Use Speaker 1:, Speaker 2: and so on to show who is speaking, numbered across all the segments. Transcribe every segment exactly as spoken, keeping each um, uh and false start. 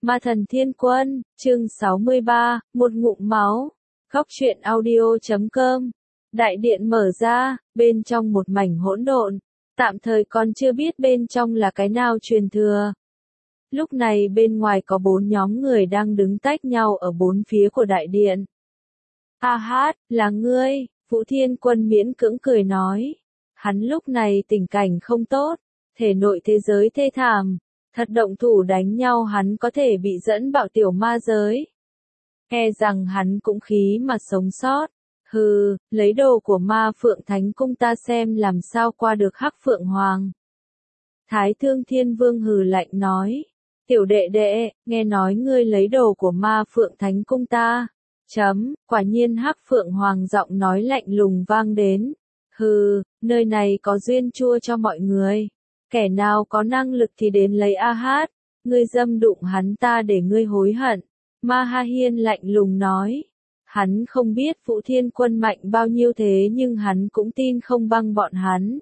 Speaker 1: Ma Thần Thiên Quân, chương sáu mươi ba, một ngụm máu. Góc truyện audio chấm com. Đại điện mở ra, bên trong một mảnh hỗn độn, tạm thời còn chưa biết bên trong là cái nào truyền thừa. Lúc này bên ngoài có bốn nhóm người đang đứng tách nhau ở bốn phía của đại điện. A hát, là ngươi, Vũ Thiên Quân miễn cưỡng cười nói. Hắn lúc này tình cảnh không tốt, thể nội thế giới thê thảm. Thật động thủ đánh nhau hắn có thể bị dẫn bạo tiểu ma giới. E rằng hắn cũng khí mà sống sót. Hừ, lấy đồ của ma Phượng Thánh Cung ta xem làm sao qua được Hắc Phượng Hoàng. Thái Thương Thiên Vương hừ lạnh nói. Tiểu đệ đệ, nghe nói ngươi lấy đồ của ma Phượng Thánh Cung ta. Chấm, quả nhiên Hắc Phượng Hoàng giọng nói lạnh lùng vang đến. Hừ, nơi này có duyên chua cho mọi người. Kẻ nào có năng lực thì đến lấy A hát, ngươi dâm đụng hắn ta để ngươi hối hận. Ma Ha Hiên lạnh lùng nói. Hắn không biết Vũ Thiên Quân mạnh bao nhiêu thế nhưng hắn cũng tin không băng bọn hắn.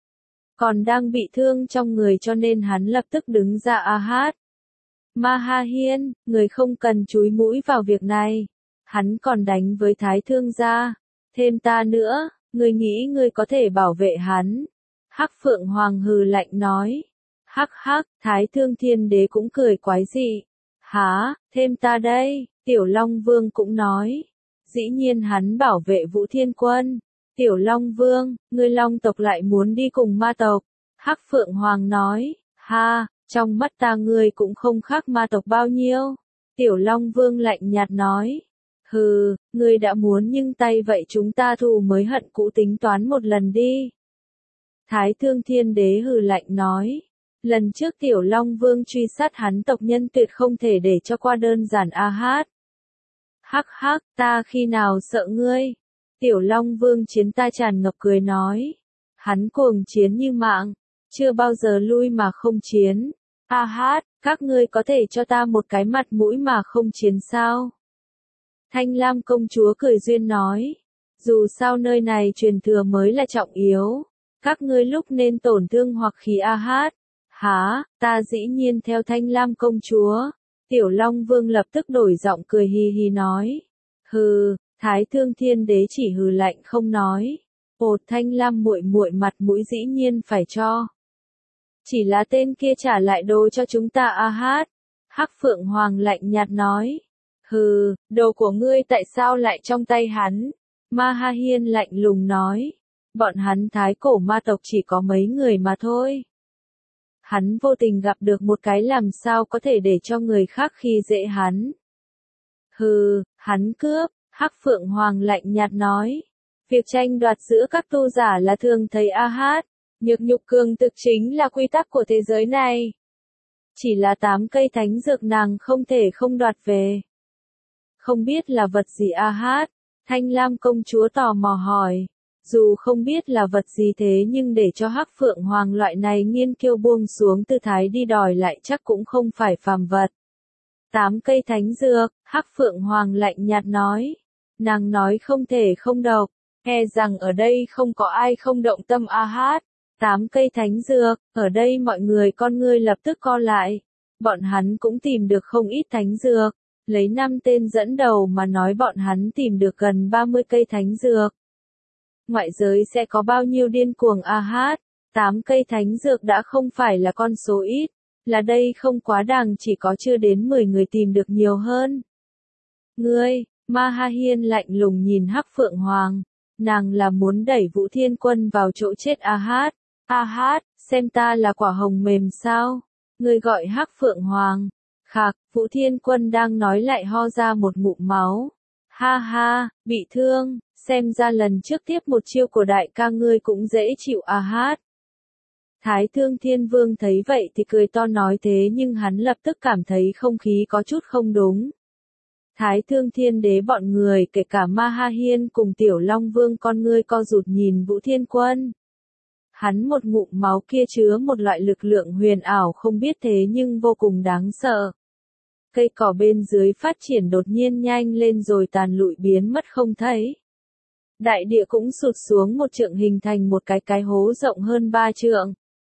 Speaker 1: Còn đang bị thương trong người cho nên hắn lập tức đứng ra A hát. Ma Ha Hiên, người không cần chúi mũi vào việc này. Hắn còn đánh với Thái Thương gia. Thêm ta nữa, ngươi nghĩ ngươi có thể bảo vệ hắn. Hắc Phượng Hoàng hừ lạnh nói. Hắc hắc, Thái Thương Thiên Đế cũng cười quái dị. Hả, thêm ta đây, Tiểu Long Vương cũng nói. Dĩ nhiên hắn bảo vệ Vũ Thiên Quân. Tiểu Long Vương, ngươi Long tộc lại muốn đi cùng ma tộc. Hắc Phượng Hoàng nói. Ha, trong mắt ta ngươi cũng không khác ma tộc bao nhiêu. Tiểu Long Vương lạnh nhạt nói. Hừ, ngươi đã muốn nhưng tay vậy chúng ta thù mới hận cũ tính toán một lần đi. Thái Thương Thiên Đế hừ lạnh nói. Lần trước Tiểu Long Vương truy sát hắn tộc nhân tuyệt không thể để cho qua đơn giản A hát. Hắc hắc, ta khi nào sợ ngươi? Tiểu Long Vương chiến ta tràn ngập cười nói. Hắn cuồng chiến như mạng, chưa bao giờ lui mà không chiến. A hát, các ngươi có thể cho ta một cái mặt mũi mà không chiến sao? Thanh Lam công chúa cười duyên nói. Dù sao nơi này truyền thừa mới là trọng yếu. Các ngươi lúc nên tổn thương hoặc khí A hát. Hả, ta dĩ nhiên theo Thanh Lam công chúa. Tiểu Long Vương lập tức đổi giọng cười hi hi nói. Hừ, Thái Thương Thiên Đế chỉ hừ lạnh không nói. Ột Thanh Lam muội muội mặt mũi dĩ nhiên phải cho. Chỉ là tên kia trả lại đồ cho chúng ta A hát. Hắc Phượng Hoàng lạnh nhạt nói. Hừ, đồ của ngươi tại sao lại trong tay hắn? Ma Ha Hiên lạnh lùng nói. Bọn hắn thái cổ ma tộc chỉ có mấy người mà thôi. Hắn vô tình gặp được một cái làm sao có thể để cho người khác khi dễ hắn. Hừ, hắn cướp, Hắc Phượng Hoàng lạnh nhạt nói. Việc tranh đoạt giữa các tu giả là thường thấy A hát, nhược nhục cường thực chính là quy tắc của thế giới này. Chỉ là tám cây thánh dược nàng không thể không đoạt về. Không biết là vật gì A hát, Thanh Lam công chúa tò mò hỏi. Dù không biết là vật gì thế nhưng để cho Hắc Phượng Hoàng loại này nghiên kiêu buông xuống tư thái đi đòi lại chắc cũng không phải phàm vật. Tám cây thánh dược, Hắc Phượng Hoàng lạnh nhạt nói. Nàng nói không thể không độc, e rằng ở đây không có ai không động tâm A hát. Tám cây thánh dược, ở đây mọi người con ngươi lập tức co lại. Bọn hắn cũng tìm được không ít thánh dược. Lấy năm tên dẫn đầu mà nói bọn hắn tìm được gần ba mươi cây thánh dược. Ngoại giới sẽ có bao nhiêu điên cuồng A hát, tám cây thánh dược đã không phải là con số ít, là đây không quá đàng chỉ có chưa đến mười người tìm được nhiều hơn. Ngươi, Ma Ha Hiên lạnh lùng nhìn Hắc Phượng Hoàng, nàng là muốn đẩy Vũ Thiên Quân vào chỗ chết A hát, A hát, xem ta là quả hồng mềm sao, ngươi gọi Hắc Phượng Hoàng, khạc, Vũ Thiên Quân đang nói lại ho ra một ngụm máu. Ha ha, bị thương, xem ra lần trước tiếp một chiêu của đại ca ngươi cũng dễ chịu A hát. Thái Thương Thiên Vương thấy vậy thì cười to nói thế nhưng hắn lập tức cảm thấy không khí có chút không đúng. Thái Thương Thiên Đế bọn người kể cả Ma Ha Hiên cùng Tiểu Long Vương con ngươi co rụt nhìn Vũ Thiên Quân. Hắn một ngụm máu kia chứa một loại lực lượng huyền ảo không biết thế nhưng vô cùng đáng sợ. Cây cỏ bên dưới phát triển đột nhiên nhanh lên rồi tàn lụi biến mất không thấy. Đại địa cũng sụt xuống một trượng hình thành một cái cái hố rộng hơn ba trượng.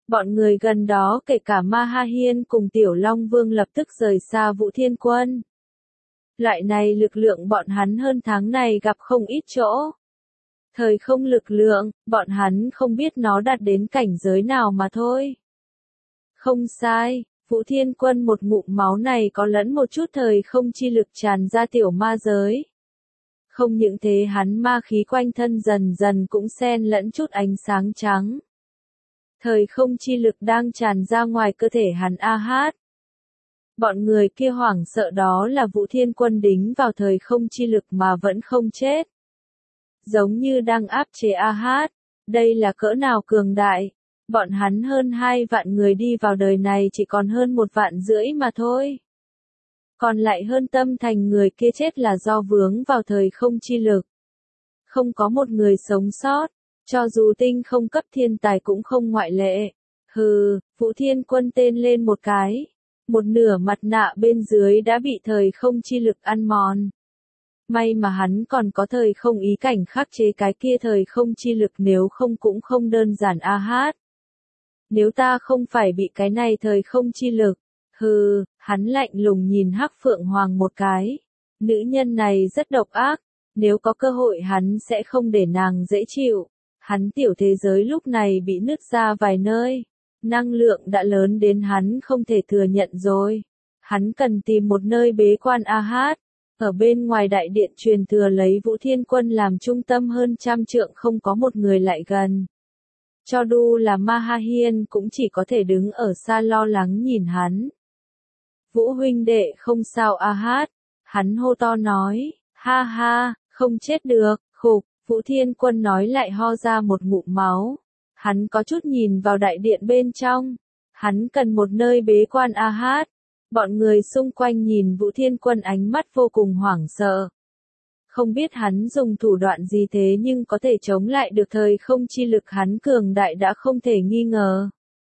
Speaker 1: Bọn người gần đó kể cả Ma Ha Hiên cùng Tiểu Long Vương lập tức rời xa Vũ Thiên Quân. Loại này lực lượng bọn hắn hơn tháng này gặp không ít chỗ. Thời không lực lượng, bọn hắn không biết nó đạt đến cảnh giới nào mà thôi. Không sai, Vũ Thiên Quân một ngụm máu này có lẫn một chút thời không chi lực tràn ra tiểu ma giới. Không những thế hắn ma khí quanh thân dần dần cũng xen lẫn chút ánh sáng trắng. Thời không chi lực đang tràn ra ngoài cơ thể hắn a hát. Bọn người kia hoảng sợ đó là Vũ Thiên Quân đính vào thời không chi lực mà vẫn không chết. Giống như đang áp chế a hát. Đây là cỡ nào cường đại. Bọn hắn hơn hai vạn người đi vào đời này chỉ còn hơn một vạn rưỡi mà thôi. Còn lại hơn tâm thành người kia chết là do vướng vào thời không chi lực. Không có một người sống sót, cho dù tinh không cấp thiên tài cũng không ngoại lệ. Hừ, Vũ Thiên Quân tên lên một cái. Một nửa mặt nạ bên dưới đã bị thời không chi lực ăn mòn. May mà hắn còn có thời không ý cảnh khắc chế cái kia thời không chi lực, nếu không cũng không đơn giản a hát. Nếu ta không phải bị cái này thời không chi lực, hừ, hắn lạnh lùng nhìn Hắc Phượng Hoàng một cái. Nữ nhân này rất độc ác, nếu có cơ hội hắn sẽ không để nàng dễ chịu. Hắn tiểu thế giới lúc này bị nứt ra vài nơi. Năng lượng đã lớn đến hắn không thể thừa nhận rồi. Hắn cần tìm một nơi bế quan a hát. Ở bên ngoài đại điện truyền thừa lấy Vũ Thiên Quân làm trung tâm hơn trăm trượng không có một người lại gần. Cho dù là Ma Ha Hiên cũng chỉ có thể đứng ở xa lo lắng nhìn hắn. Vũ huynh đệ không sao a hát. Hắn hô to nói, ha ha, không chết được, khục. Vũ Thiên Quân nói lại ho ra một ngụm máu. Hắn có chút nhìn vào đại điện bên trong. Hắn cần một nơi bế quan a hát. Bọn người xung quanh nhìn Vũ Thiên Quân ánh mắt vô cùng hoảng sợ. Không biết hắn dùng thủ đoạn gì thế nhưng có thể chống lại được thời không chi lực hắn cường đại đã không thể nghi ngờ.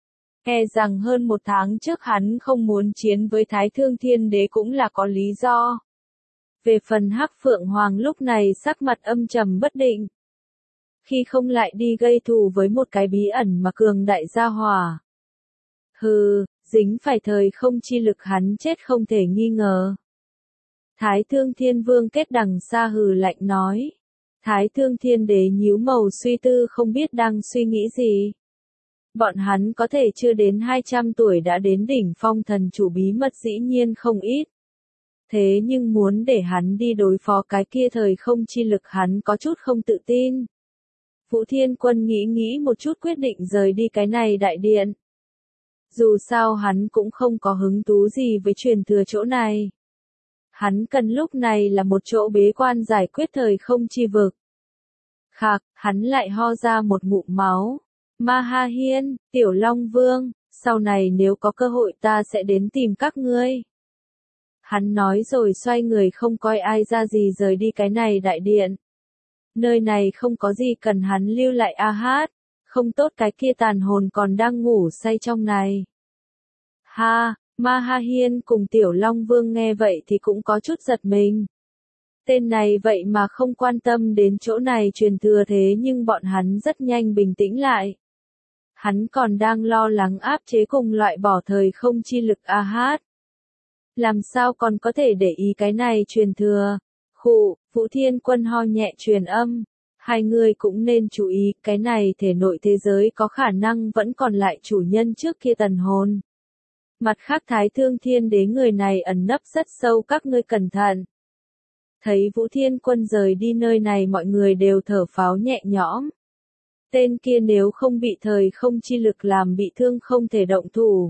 Speaker 1: E rằng hơn một tháng trước hắn không muốn chiến với Thái Thương Thiên Đế cũng là có lý do. Về phần Hắc Phượng Hoàng lúc này sắc mặt âm trầm bất định. Khi không lại đi gây thù với một cái bí ẩn mà cường đại gia hỏa. Hừ, dính phải thời không chi lực hắn chết không thể nghi ngờ. Thái Thương Thiên Vương kết đằng xa hừ lạnh nói. Thái Thương Thiên Đế nhíu màu suy tư không biết đang suy nghĩ gì. Bọn hắn có thể chưa đến hai trăm tuổi đã đến đỉnh phong thần chủ bí mật dĩ nhiên không ít. Thế nhưng muốn để hắn đi đối phó cái kia thời không chi lực hắn có chút không tự tin. Vũ Thiên Quân nghĩ nghĩ một chút quyết định rời đi cái này đại điện. Dù sao hắn cũng không có hứng thú gì với truyền thừa chỗ này. Hắn cần lúc này là một chỗ bế quan giải quyết thời không chi vực. Khạc, hắn lại ho ra một ngụm máu. Ma Ha Hiên, Tiểu Long Vương, sau này nếu có cơ hội ta sẽ đến tìm các ngươi. Hắn nói rồi xoay người không coi ai ra gì rời đi cái này đại điện. Nơi này không có gì cần hắn lưu lại a hát. Không tốt cái kia tàn hồn còn đang ngủ say trong này. Ha, Ma Ha Hiên cùng Tiểu Long Vương nghe vậy thì cũng có chút giật mình. Tên này vậy mà không quan tâm đến chỗ này truyền thừa thế nhưng bọn hắn rất nhanh bình tĩnh lại. Hắn còn đang lo lắng áp chế cùng loại bỏ thời không chi lực a hát. Làm sao còn có thể để ý cái này truyền thừa. Khụ, Vũ Thiên Quân ho nhẹ truyền âm. Hai người cũng nên chú ý, cái này thể nội thế giới có khả năng vẫn còn lại chủ nhân trước kia tần hồn. Mặt khác Thái Thương Thiên Đế người này ẩn nấp rất sâu, các ngươi cẩn thận. Thấy Vũ Thiên Quân rời đi nơi này mọi người đều thở phào nhẹ nhõm. Tên kia nếu không bị thời không chi lực làm bị thương không thể động thủ.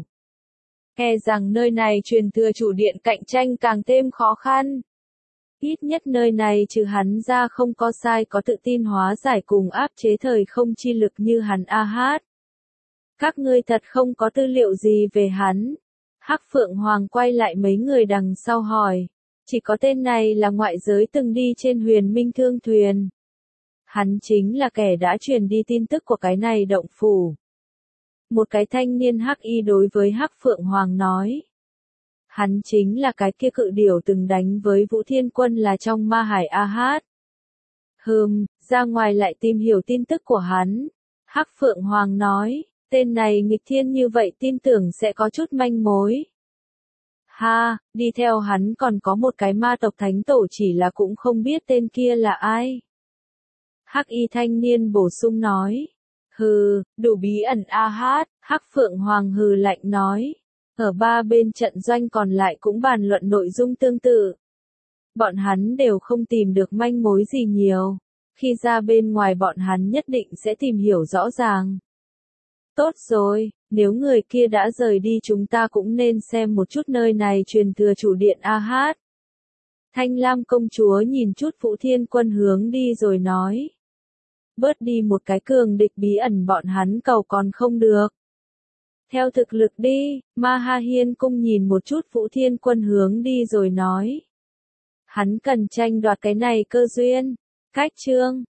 Speaker 1: E rằng nơi này truyền thừa chủ điện cạnh tranh càng thêm khó khăn. Ít nhất nơi này trừ hắn ra không có sai có tự tin hóa giải cùng áp chế thời không chi lực như hắn a hát. Các ngươi thật không có tư liệu gì về hắn. Hắc Phượng Hoàng quay lại mấy người đằng sau hỏi. Chỉ có tên này là ngoại giới từng đi trên huyền minh thương thuyền. Hắn chính là kẻ đã truyền đi tin tức của cái này động phủ. Một cái thanh niên hắc y đối với Hắc Phượng Hoàng nói. Hắn chính là cái kia cự điểu từng đánh với Vũ Thiên Quân là trong Ma Hải a hát. Hừm, ra ngoài lại tìm hiểu tin tức của hắn. Hắc Phượng Hoàng nói, Tên này nghịch thiên như vậy tin tưởng sẽ có chút manh mối. Ha, đi theo hắn còn có một cái ma tộc thánh tổ chỉ là cũng không biết tên kia là ai. Hắc y thanh niên bổ sung nói. Hừ, đủ bí ẩn a hát, Hắc Phượng Hoàng hừ lạnh nói. Ở ba bên trận doanh còn lại cũng bàn luận nội dung tương tự. Bọn hắn đều không tìm được manh mối gì nhiều. Khi ra bên ngoài bọn hắn nhất định sẽ tìm hiểu rõ ràng. Tốt rồi, nếu người kia đã rời đi chúng ta cũng nên xem một chút nơi này truyền thừa chủ điện a hát. Thanh Lam công chúa nhìn chút Phụ Thiên Quân hướng đi rồi nói. Bớt đi một cái cường địch bí ẩn bọn hắn cầu còn không được. Theo thực lực đi, Ma Ha Hiên cung nhìn một chút Phụ Thiên Quân hướng đi rồi nói. Hắn cần tranh đoạt cái này cơ duyên. Cách chương